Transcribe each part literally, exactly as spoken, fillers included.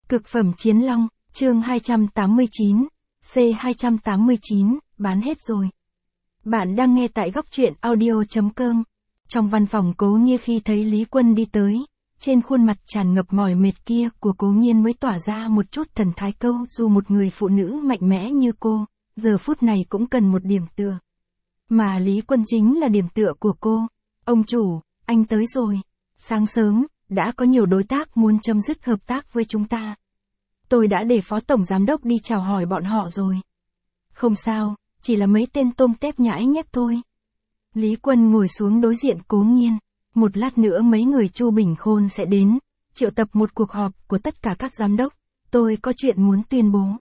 Cực phẩm chiến long, chương hai trăm tám mươi chín, C hai trăm tám mươi chín, bán hết rồi. Bạn đang nghe tại góc truyện audio.com. Trong văn phòng Cố Nhiên khi thấy Lý Quân đi tới, trên khuôn mặt tràn ngập mỏi mệt kia của Cố Nhiên mới tỏa ra một chút thần thái câu dù một người phụ nữ mạnh mẽ như cô, giờ phút này cũng cần một điểm tựa. Mà Lý Quân chính là điểm tựa của cô. Ông chủ, anh tới rồi. Sáng sớm, đã có nhiều đối tác muốn chấm dứt hợp tác với chúng ta. Tôi đã để phó tổng giám đốc đi chào hỏi bọn họ rồi. Không sao, chỉ là mấy tên tôm tép nhãi nhép thôi. Lý Quân ngồi xuống đối diện Cố Nhiên. Một lát nữa mấy người Chu Bình Khôn sẽ đến, triệu tập một cuộc họp của tất cả các giám đốc. Tôi có chuyện muốn tuyên bố.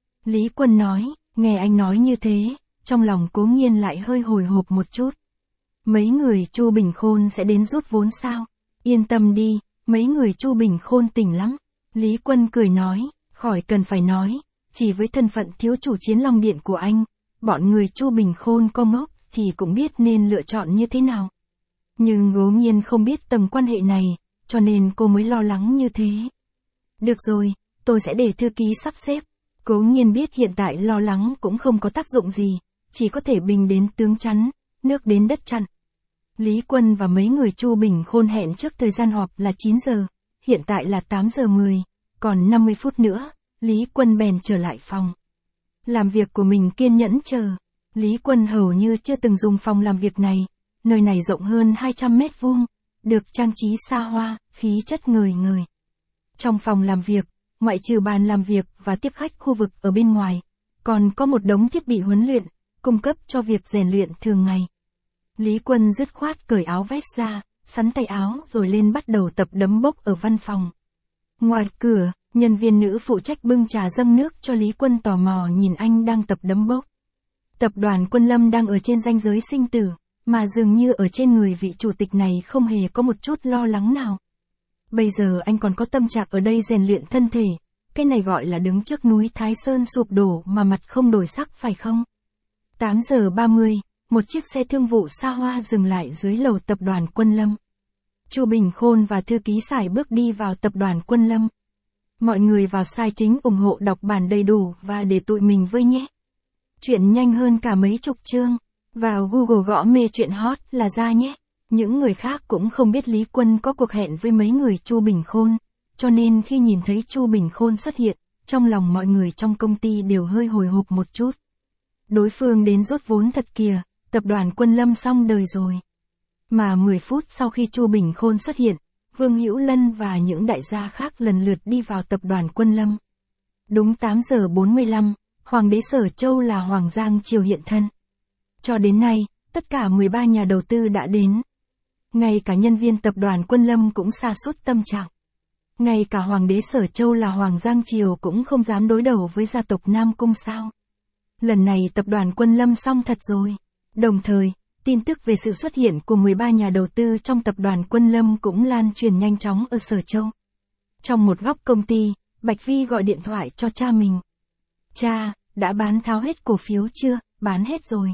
Lý Quân nói, nghe anh nói như thế, trong lòng Cố Nhiên lại hơi hồi hộp một chút. Mấy người Chu Bình Khôn sẽ đến rút vốn sao? Yên tâm đi, mấy người Chu Bình Khôn tỉnh lắm. Lý Quân cười nói, khỏi cần phải nói, chỉ với thân phận thiếu chủ Chiến Long Điện của anh, bọn người Chu Bình Khôn có ngốc thì cũng biết nên lựa chọn như thế nào. Nhưng ngẫu nhiên không biết tầm quan hệ này, cho nên cô mới lo lắng như thế. Được rồi, tôi sẽ để thư ký sắp xếp. Cố Nhiên biết hiện tại lo lắng cũng không có tác dụng gì, chỉ có thể bình đến tướng chắn, nước đến đất chặn. Lý Quân và mấy người Chu Bình Khôn hẹn trước thời gian họp là chín giờ, hiện tại là tám giờ mười, còn năm mươi phút nữa, Lý Quân bèn trở lại phòng. Làm việc của mình kiên nhẫn chờ. Lý Quân hầu như chưa từng dùng phòng làm việc này, nơi này rộng hơn hai trăm mét vuông, được trang trí xa hoa, khí chất ngời ngời. Trong phòng làm việc, ngoại trừ bàn làm việc và tiếp khách khu vực ở bên ngoài, còn có một đống thiết bị huấn luyện, cung cấp cho việc rèn luyện thường ngày. Lý Quân dứt khoát cởi áo vest ra, sắn tay áo rồi lên bắt đầu tập đấm bốc ở văn phòng. Ngoài cửa, nhân viên nữ phụ trách bưng trà dâng nước cho Lý Quân tò mò nhìn anh đang tập đấm bốc. Tập đoàn Quân Lâm đang ở trên ranh giới sinh tử, mà dường như ở trên người vị chủ tịch này không hề có một chút lo lắng nào. Bây giờ anh còn có tâm trạng ở đây rèn luyện thân thể, cái này gọi là đứng trước núi Thái Sơn sụp đổ mà mặt không đổi sắc phải không? tám giờ ba mươi, một chiếc xe thương vụ xa hoa dừng lại dưới lầu tập đoàn Quân Lâm. Chu Bình Khôn và thư ký Sải bước đi vào tập đoàn Quân Lâm. Mọi người vào sai chính ủng hộ đọc bản đầy đủ và để tụi mình với nhé. Chuyện nhanh hơn cả mấy chục chương. Vào Google gõ mê chuyện hot là ra nhé. Những người khác cũng không biết Lý Quân có cuộc hẹn với mấy người Chu Bình Khôn, cho nên khi nhìn thấy Chu Bình Khôn xuất hiện, trong lòng mọi người trong công ty đều hơi hồi hộp một chút. Đối phương đến rút vốn thật kìa, tập đoàn Quân Lâm xong đời rồi. Mà mười phút sau khi Chu Bình Khôn xuất hiện, Vương Hữu Lân và những đại gia khác lần lượt đi vào tập đoàn Quân Lâm. Đúng tám giờ bốn mươi lăm, Hoàng đế Sở Châu là Hoàng Giang Triều hiện thân. Cho đến nay, tất cả mười ba nhà đầu tư đã đến. Ngay cả nhân viên tập đoàn Quân Lâm cũng sa sút tâm trạng. Ngay cả Hoàng đế Sở Châu là Hoàng Giang Triều cũng không dám đối đầu với gia tộc Nam Cung sao. Lần này tập đoàn Quân Lâm xong thật rồi. Đồng thời, tin tức về sự xuất hiện của mười ba nhà đầu tư trong tập đoàn Quân Lâm cũng lan truyền nhanh chóng ở Sở Châu. Trong một góc công ty, Bạch Vi gọi điện thoại cho cha mình. Cha, đã bán tháo hết cổ phiếu chưa? Bán hết rồi.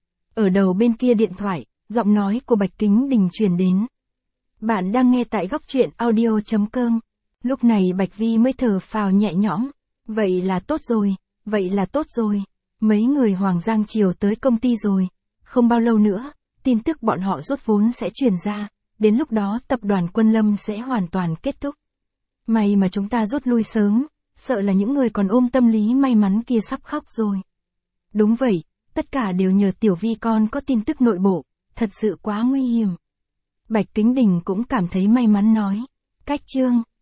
Ở đầu bên kia điện thoại, giọng nói của Bạch Kính Đình truyền đến. Bạn đang nghe tại góc truyện audio.com. Lúc này Bạch Vi mới thở phào nhẹ nhõm. Vậy là tốt rồi, vậy là tốt rồi. Mấy người Hoàng Giang Triều tới công ty rồi. Không bao lâu nữa, tin tức bọn họ rút vốn sẽ truyền ra. Đến lúc đó tập đoàn Quân Lâm sẽ hoàn toàn kết thúc. May mà chúng ta rút lui sớm, sợ là những người còn ôm tâm lý may mắn kia sắp khóc rồi. Đúng vậy, tất cả đều nhờ Tiểu Vi con có tin tức nội bộ, thật sự quá nguy hiểm. Bạch Kính Đình cũng cảm thấy may mắn nói. Cách chương